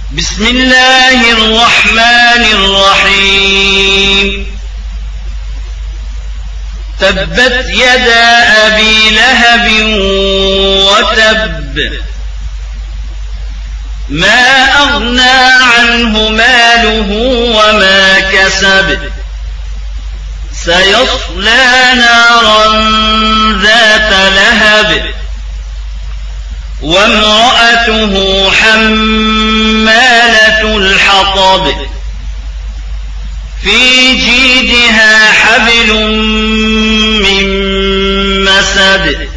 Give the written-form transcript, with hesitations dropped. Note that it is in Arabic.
بسم الله الرحمن الرحيم تبت يدا أبي لهب وتب ما أغنى عنه ماله وما كسب سيصلى نارا ذات لهب وامرأته حمالة الحطب في جيدها حبل من مسد